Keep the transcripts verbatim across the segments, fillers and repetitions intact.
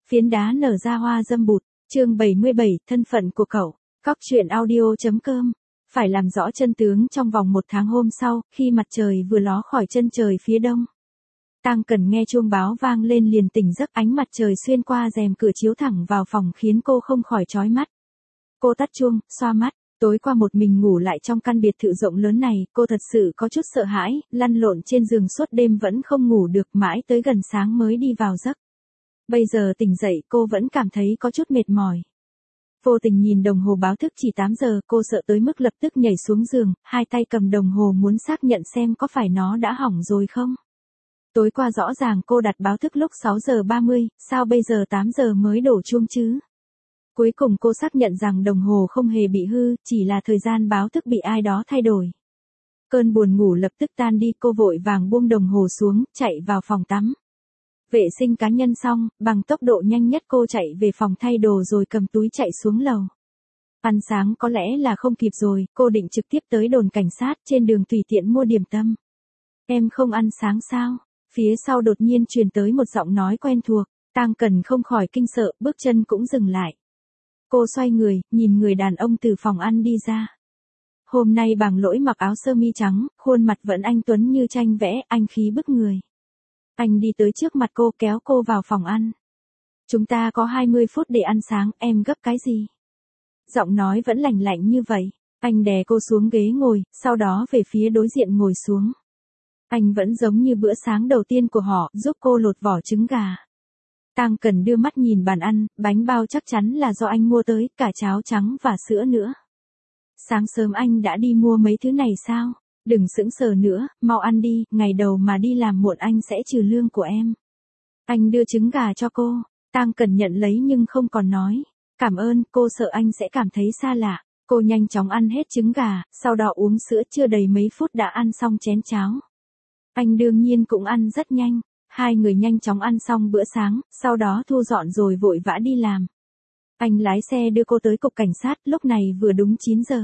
Phiến đá nở ra hoa dâm bụt, chương bảy mươi bảy, thân phận của cậu. Cóc truyện audio.com. Phải làm rõ chân tướng trong vòng một tháng hôm sau, khi mặt trời vừa ló khỏi chân trời phía đông. Tang Cần nghe chuông báo vang lên liền tỉnh giấc, ánh mặt trời xuyên qua rèm cửa chiếu thẳng vào phòng khiến cô không khỏi chói mắt. Cô tắt chuông, xoa mắt. Tối qua một mình ngủ lại trong căn biệt thự rộng lớn này, cô thật sự có chút sợ hãi, lăn lộn trên giường suốt đêm vẫn không ngủ được, mãi tới gần sáng mới đi vào giấc. Bây giờ tỉnh dậy cô vẫn cảm thấy có chút mệt mỏi. Vô tình nhìn đồng hồ báo thức chỉ tám giờ, cô sợ tới mức lập tức nhảy xuống giường, hai tay cầm đồng hồ muốn xác nhận xem có phải nó đã hỏng rồi không. Tối qua rõ ràng cô đặt báo thức lúc sáu giờ ba mươi, sao bây giờ tám giờ mới đổ chuông chứ? Cuối cùng cô xác nhận rằng đồng hồ không hề bị hư, chỉ là thời gian báo thức bị ai đó thay đổi. Cơn buồn ngủ lập tức tan đi, cô vội vàng buông đồng hồ xuống, chạy vào phòng tắm. Vệ sinh cá nhân xong, bằng tốc độ nhanh nhất cô chạy về phòng thay đồ rồi cầm túi chạy xuống lầu. Ăn sáng có lẽ là không kịp rồi, cô định trực tiếp tới đồn cảnh sát, trên đường tùy tiện mua điểm tâm. Em không ăn sáng sao? Phía sau đột nhiên truyền tới một giọng nói quen thuộc, Tang Cần không khỏi kinh sợ, bước chân cũng dừng lại. Cô xoay người, nhìn người đàn ông từ phòng ăn đi ra. Hôm nay Bàng Lỗi mặc áo sơ mi trắng, khuôn mặt vẫn anh tuấn như tranh vẽ, anh khí bức người. Anh đi tới trước mặt cô, kéo cô vào phòng ăn. Chúng ta có hai mươi phút để ăn sáng, em gấp cái gì? Giọng nói vẫn lạnh lạnh như vậy. Anh đè cô xuống ghế ngồi, sau đó về phía đối diện ngồi xuống. Anh vẫn giống như bữa sáng đầu tiên của họ, giúp cô lột vỏ trứng gà. Tang Cần đưa mắt nhìn bàn ăn, bánh bao chắc chắn là do anh mua tới, cả cháo trắng và sữa nữa. Sáng sớm anh đã đi mua mấy thứ này sao? Đừng sững sờ nữa, mau ăn đi, ngày đầu mà đi làm muộn anh sẽ trừ lương của em. Anh đưa trứng gà cho cô, Tang Cần nhận lấy nhưng không còn nói. Cảm ơn, cô sợ anh sẽ cảm thấy xa lạ. Cô nhanh chóng ăn hết trứng gà, sau đó uống sữa, chưa đầy mấy phút đã ăn xong chén cháo. Anh đương nhiên cũng ăn rất nhanh. Hai người nhanh chóng ăn xong bữa sáng, sau đó thu dọn rồi vội vã đi làm. Anh lái xe đưa cô tới cục cảnh sát, lúc này vừa đúng chín giờ.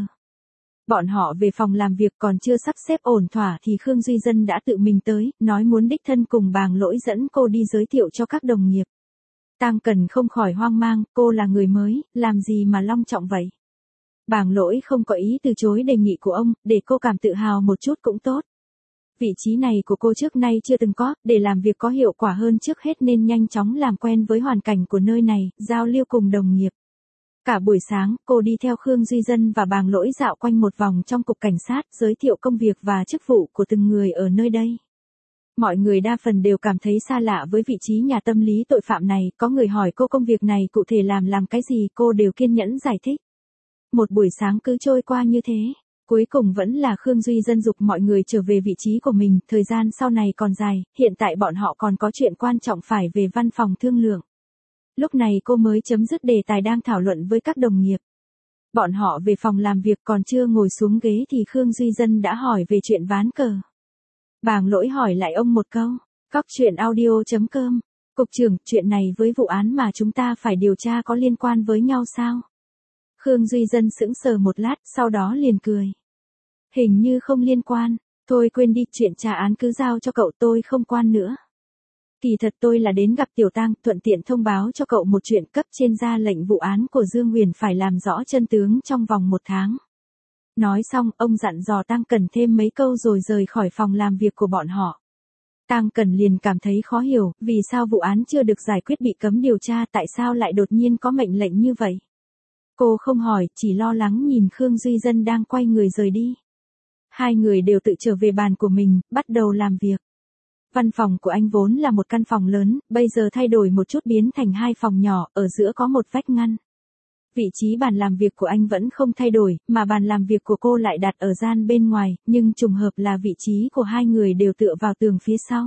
Bọn họ về phòng làm việc còn chưa sắp xếp ổn thỏa thì Khương Duy Dân đã tự mình tới, nói muốn đích thân cùng Bàng Lỗi dẫn cô đi giới thiệu cho các đồng nghiệp. Tang Cần không khỏi hoang mang, cô là người mới, làm gì mà long trọng vậy? Bàng Lỗi không có ý từ chối đề nghị của ông, để cô cảm tự hào một chút cũng tốt. Vị trí này của cô trước nay chưa từng có, để làm việc có hiệu quả hơn trước hết nên nhanh chóng làm quen với hoàn cảnh của nơi này, giao lưu cùng đồng nghiệp. Cả buổi sáng, cô đi theo Khương Duy Dân và Bàng Lỗi dạo quanh một vòng trong cục cảnh sát, giới thiệu công việc và chức vụ của từng người ở nơi đây. Mọi người đa phần đều cảm thấy xa lạ với vị trí nhà tâm lý tội phạm này, có người hỏi cô công việc này cụ thể làm làm cái gì, cô đều kiên nhẫn giải thích. Một buổi sáng cứ trôi qua như thế. Cuối cùng vẫn là Khương Duy Dân dục mọi người trở về vị trí của mình, thời gian sau này còn dài, hiện tại bọn họ còn có chuyện quan trọng phải về văn phòng thương lượng. Lúc này cô mới chấm dứt đề tài đang thảo luận với các đồng nghiệp. Bọn họ về phòng làm việc còn chưa ngồi xuống ghế thì Khương Duy Dân đã hỏi về chuyện ván cờ. Bàng Lỗi hỏi lại ông một câu, cóc truyện audio.com, cục trưởng, chuyện này với vụ án mà chúng ta phải điều tra có liên quan với nhau sao? Khương Duy Dân sững sờ một lát, sau đó liền cười. Hình như không liên quan, thôi quên đi, chuyện trả án cứ giao cho cậu, tôi không quan nữa. Kỳ thật tôi là đến gặp Tiểu Tang, thuận tiện thông báo cho cậu một chuyện, cấp trên ra lệnh vụ án của Dương Huyền phải làm rõ chân tướng trong vòng một tháng. Nói xong, ông dặn dò Tang Cần thêm mấy câu rồi rời khỏi phòng làm việc của bọn họ. Tang Cần liền cảm thấy khó hiểu, vì sao vụ án chưa được giải quyết bị cấm điều tra, tại sao lại đột nhiên có mệnh lệnh như vậy. Cô không hỏi, chỉ lo lắng nhìn Khương Duy Dân đang quay người rời đi. Hai người đều tự trở về bàn của mình, bắt đầu làm việc. Văn phòng của anh vốn là một căn phòng lớn, bây giờ thay đổi một chút biến thành hai phòng nhỏ, ở giữa có một vách ngăn. Vị trí bàn làm việc của anh vẫn không thay đổi, mà bàn làm việc của cô lại đặt ở gian bên ngoài, nhưng trùng hợp là vị trí của hai người đều tựa vào tường phía sau.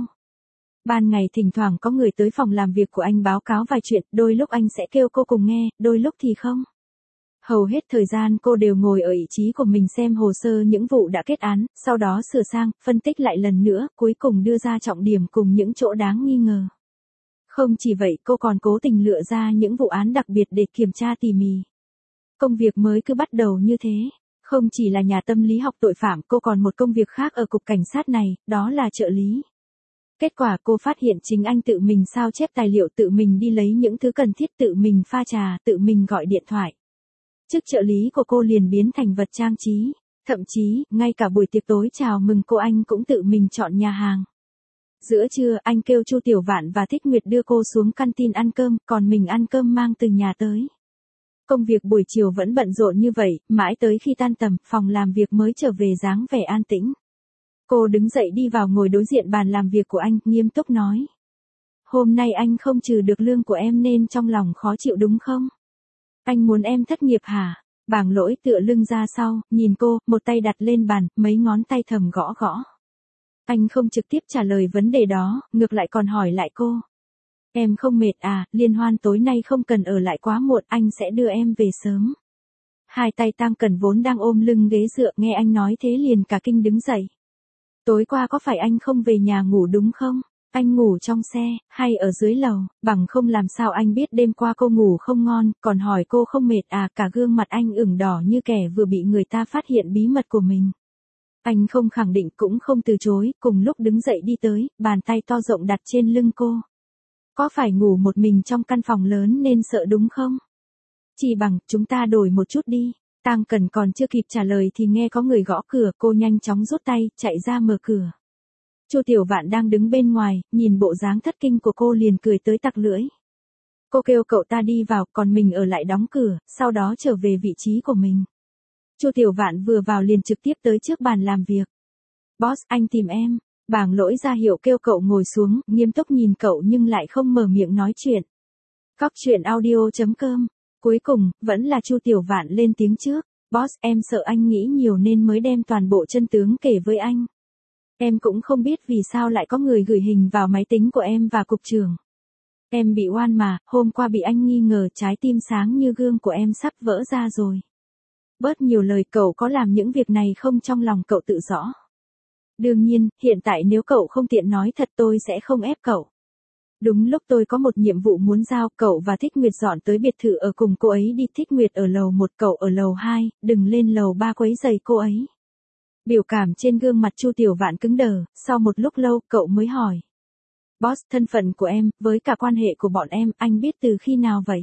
Ban ngày thỉnh thoảng có người tới phòng làm việc của anh báo cáo vài chuyện, đôi lúc anh sẽ kêu cô cùng nghe, đôi lúc thì không. Hầu hết thời gian cô đều ngồi ở vị trí của mình xem hồ sơ những vụ đã kết án, sau đó sửa sang, phân tích lại lần nữa, cuối cùng đưa ra trọng điểm cùng những chỗ đáng nghi ngờ. Không chỉ vậy, cô còn cố tình lựa ra những vụ án đặc biệt để kiểm tra tỉ mỉ. Công việc mới cứ bắt đầu như thế. Không chỉ là nhà tâm lý học tội phạm, cô còn một công việc khác ở cục cảnh sát này, đó là trợ lý. Kết quả cô phát hiện chính anh tự mình sao chép tài liệu, tự mình đi lấy những thứ cần thiết, tự mình pha trà, tự mình gọi điện thoại. Chức trợ lý của cô liền biến thành vật trang trí. Thậm chí, ngay cả buổi tiệc tối chào mừng cô anh cũng tự mình chọn nhà hàng. Giữa trưa, anh kêu Chu Tiểu Vạn và Thích Nguyệt đưa cô xuống canteen ăn cơm, còn mình ăn cơm mang từ nhà tới. Công việc buổi chiều vẫn bận rộn như vậy, mãi tới khi tan tầm, phòng làm việc mới trở về dáng vẻ an tĩnh. Cô đứng dậy đi vào ngồi đối diện bàn làm việc của anh, nghiêm túc nói. Hôm nay anh không trừ được lương của em nên trong lòng khó chịu đúng không? Anh muốn em thất nghiệp hả? Bàng Lỗi tựa lưng ra sau, nhìn cô, một tay đặt lên bàn, mấy ngón tay thầm gõ gõ. Anh không trực tiếp trả lời vấn đề đó, ngược lại còn hỏi lại cô. Em không mệt à, liên hoan tối nay không cần ở lại quá muộn, anh sẽ đưa em về sớm. Hai tay Tang Cẩn vốn đang ôm lưng ghế dựa, nghe anh nói thế liền cả kinh đứng dậy. Tối qua có phải anh không về nhà ngủ đúng không? Anh ngủ trong xe, hay ở dưới lầu, bằng không làm sao anh biết đêm qua cô ngủ không ngon, còn hỏi cô không mệt à, cả gương mặt anh ửng đỏ như kẻ vừa bị người ta phát hiện bí mật của mình. Anh không khẳng định cũng không từ chối, cùng lúc đứng dậy đi tới, bàn tay to rộng đặt trên lưng cô. Có phải ngủ một mình trong căn phòng lớn nên sợ đúng không? Chỉ bằng, chúng ta đổi một chút đi. Tang Cẩn còn chưa kịp trả lời thì nghe có người gõ cửa, cô nhanh chóng rút tay, chạy ra mở cửa. Chu Tiểu Vạn đang đứng bên ngoài, nhìn bộ dáng thất kinh của cô liền cười tới tặc lưỡi. Cô kêu cậu ta đi vào, còn mình ở lại đóng cửa, sau đó trở về vị trí của mình. Chu Tiểu Vạn vừa vào liền trực tiếp tới trước bàn làm việc. Boss, anh tìm em. Bàng Lỗi ra hiệu kêu cậu ngồi xuống, nghiêm túc nhìn cậu nhưng lại không mở miệng nói chuyện. Cóc truyện audio chấm com. Cuối cùng, vẫn là Chu Tiểu Vạn lên tiếng trước. Boss, em sợ anh nghĩ nhiều nên mới đem toàn bộ chân tướng kể với anh. Em cũng không biết vì sao lại có người gửi hình vào máy tính của em và cục trưởng. Em bị oan mà, hôm qua bị anh nghi ngờ, trái tim sáng như gương của em sắp vỡ ra rồi. Bớt nhiều lời, cậu có làm những việc này không, trong lòng cậu tự rõ. Đương nhiên, hiện tại nếu cậu không tiện nói thật tôi sẽ không ép cậu. Đúng lúc tôi có một nhiệm vụ muốn giao, cậu và Thích Nguyệt dọn tới biệt thự ở cùng cô ấy đi. Thích Nguyệt ở lầu một, cậu ở lầu hai, đừng lên lầu ba quấy rầy cô ấy. Biểu cảm trên gương mặt Chu Tiểu Vạn cứng đờ, sau một lúc lâu, cậu mới hỏi. Boss, thân phận của em, với cả quan hệ của bọn em, anh biết từ khi nào vậy?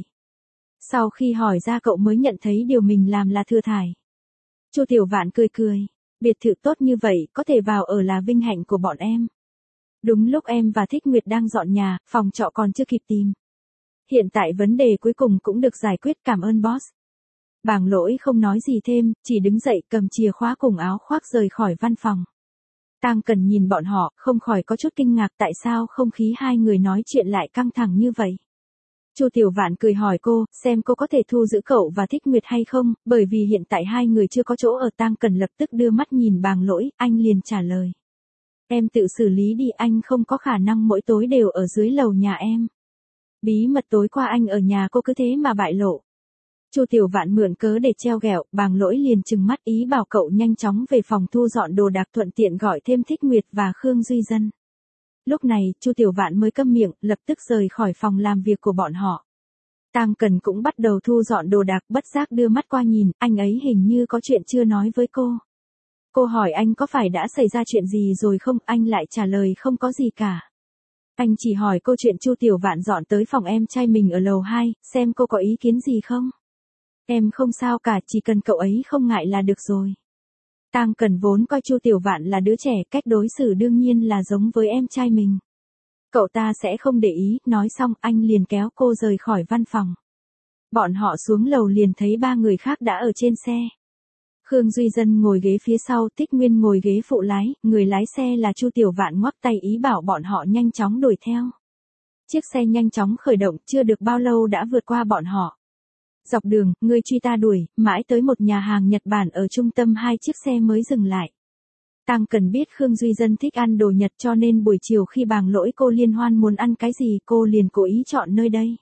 Sau khi hỏi ra cậu mới nhận thấy điều mình làm là thừa thải. Chu Tiểu Vạn cười cười, biệt thự tốt như vậy, có thể vào ở là vinh hạnh của bọn em. Đúng lúc em và Thích Nguyệt đang dọn nhà, phòng trọ còn chưa kịp tìm. Hiện tại vấn đề cuối cùng cũng được giải quyết, cảm ơn boss. Bàng Lỗi không nói gì thêm, chỉ đứng dậy cầm chìa khóa cùng áo khoác rời khỏi văn phòng. Tang Cẩn nhìn bọn họ, không khỏi có chút kinh ngạc tại sao không khí hai người nói chuyện lại căng thẳng như vậy. Chu Tiểu Vạn cười hỏi cô, xem cô có thể thu giữ cậu và Thích Nguyệt hay không, bởi vì hiện tại hai người chưa có chỗ ở. Tang Cẩn lập tức đưa mắt nhìn Bàng Lỗi, anh liền trả lời. Em tự xử lý đi, anh không có khả năng mỗi tối đều ở dưới lầu nhà em. Bí mật tối qua anh ở nhà cô cứ thế mà bại lộ. Chu Tiểu Vạn mượn cớ để treo ghẹo, Bàng Lỗi liền trừng mắt ý bảo cậu nhanh chóng về phòng thu dọn đồ đạc, thuận tiện gọi thêm Thích Nguyệt và Khương Duy Dân. Lúc này, Chu Tiểu Vạn mới câm miệng, lập tức rời khỏi phòng làm việc của bọn họ. Tang Cẩn cũng bắt đầu thu dọn đồ đạc, bất giác đưa mắt qua nhìn, anh ấy hình như có chuyện chưa nói với cô. Cô hỏi anh có phải đã xảy ra chuyện gì rồi không, anh lại trả lời không có gì cả. Anh chỉ hỏi cô chuyện Chu Tiểu Vạn dọn tới phòng em trai mình ở lầu hai, xem cô có ý kiến gì không. Em không sao cả, chỉ cần cậu ấy không ngại là được rồi. Tang Cẩn vốn coi Chu Tiểu Vạn là đứa trẻ, cách đối xử đương nhiên là giống với em trai mình. Cậu ta sẽ không để ý, nói xong anh liền kéo cô rời khỏi văn phòng. Bọn họ xuống lầu liền thấy ba người khác đã ở trên xe. Khương Duy Dân ngồi ghế phía sau, Tích Nguyên ngồi ghế phụ lái, người lái xe là Chu Tiểu Vạn ngoắc tay ý bảo bọn họ nhanh chóng đuổi theo. Chiếc xe nhanh chóng khởi động, chưa được bao lâu đã vượt qua bọn họ. Dọc đường, người truy ta đuổi, mãi tới một nhà hàng Nhật Bản ở trung tâm hai chiếc xe mới dừng lại. Tang Cẩn biết Khương Duy Dân thích ăn đồ Nhật cho nên buổi chiều khi Bàng Lỗi cô liên hoan muốn ăn cái gì cô liền cố ý chọn nơi đây.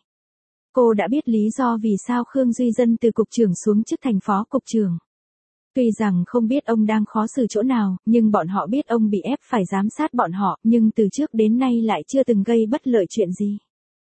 Cô đã biết lý do vì sao Khương Duy Dân từ cục trưởng xuống chức thành phó cục trưởng. Tuy rằng không biết ông đang khó xử chỗ nào, nhưng bọn họ biết ông bị ép phải giám sát bọn họ, nhưng từ trước đến nay lại chưa từng gây bất lợi chuyện gì.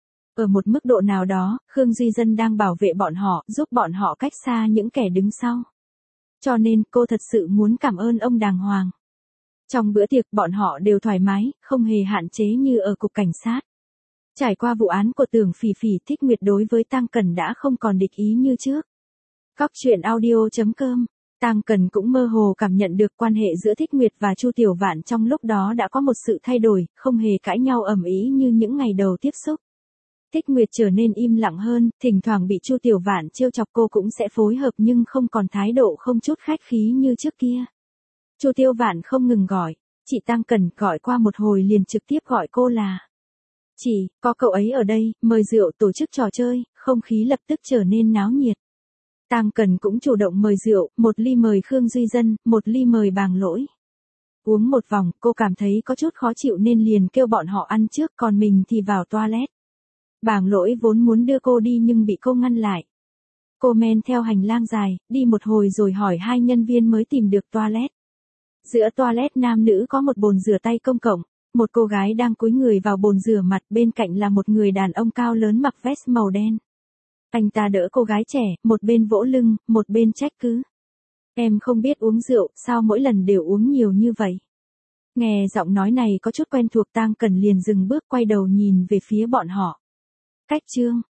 Ở một mức độ nào đó, Khương Duy Dân đang bảo vệ bọn họ, giúp bọn họ cách xa những kẻ đứng sau. Cho nên cô thật sự muốn cảm ơn ông đàng hoàng. Trong bữa tiệc bọn họ đều thoải mái, không hề hạn chế như ở cục cảnh sát. Trải qua vụ án của Tưởng Phỉ Phỉ, Thích Nguyệt đối với Tang Cần đã không còn địch ý như trước. Cóc truyện audio chấm com. Tang Cần cũng mơ hồ cảm nhận được quan hệ giữa Thích Nguyệt và Chu Tiểu Vạn trong lúc đó đã có một sự thay đổi, không hề cãi nhau ầm ĩ như những ngày đầu tiếp xúc. Thích Nguyệt trở nên im lặng hơn, thỉnh thoảng bị Chu Tiểu Vạn trêu chọc cô cũng sẽ phối hợp nhưng không còn thái độ không chút khách khí như trước kia. Chu Tiểu Vạn không ngừng gọi, chị Tang Cần, gọi qua một hồi liền trực tiếp gọi cô là chị, có cậu ấy ở đây, mời rượu, tổ chức trò chơi, không khí lập tức trở nên náo nhiệt. Tang Cần cũng chủ động mời rượu, một ly mời Khương Duy Dân, một ly mời Bàng Lỗi. Uống một vòng, cô cảm thấy có chút khó chịu nên liền kêu bọn họ ăn trước, còn mình thì vào toilet. Bàng Lỗi vốn muốn đưa cô đi nhưng bị cô ngăn lại. Cô men theo hành lang dài, đi một hồi rồi hỏi hai nhân viên mới tìm được toilet. Giữa toilet nam nữ có một bồn rửa tay công cộng, một cô gái đang cúi người vào bồn rửa mặt, bên cạnh là một người đàn ông cao lớn mặc vest màu đen. Anh ta đỡ cô gái trẻ, một bên vỗ lưng, một bên trách cứ. Em không biết uống rượu, sao mỗi lần đều uống nhiều như vậy? Nghe giọng nói này có chút quen thuộc, Tang Cần liền dừng bước quay đầu nhìn về phía bọn họ. Cách chương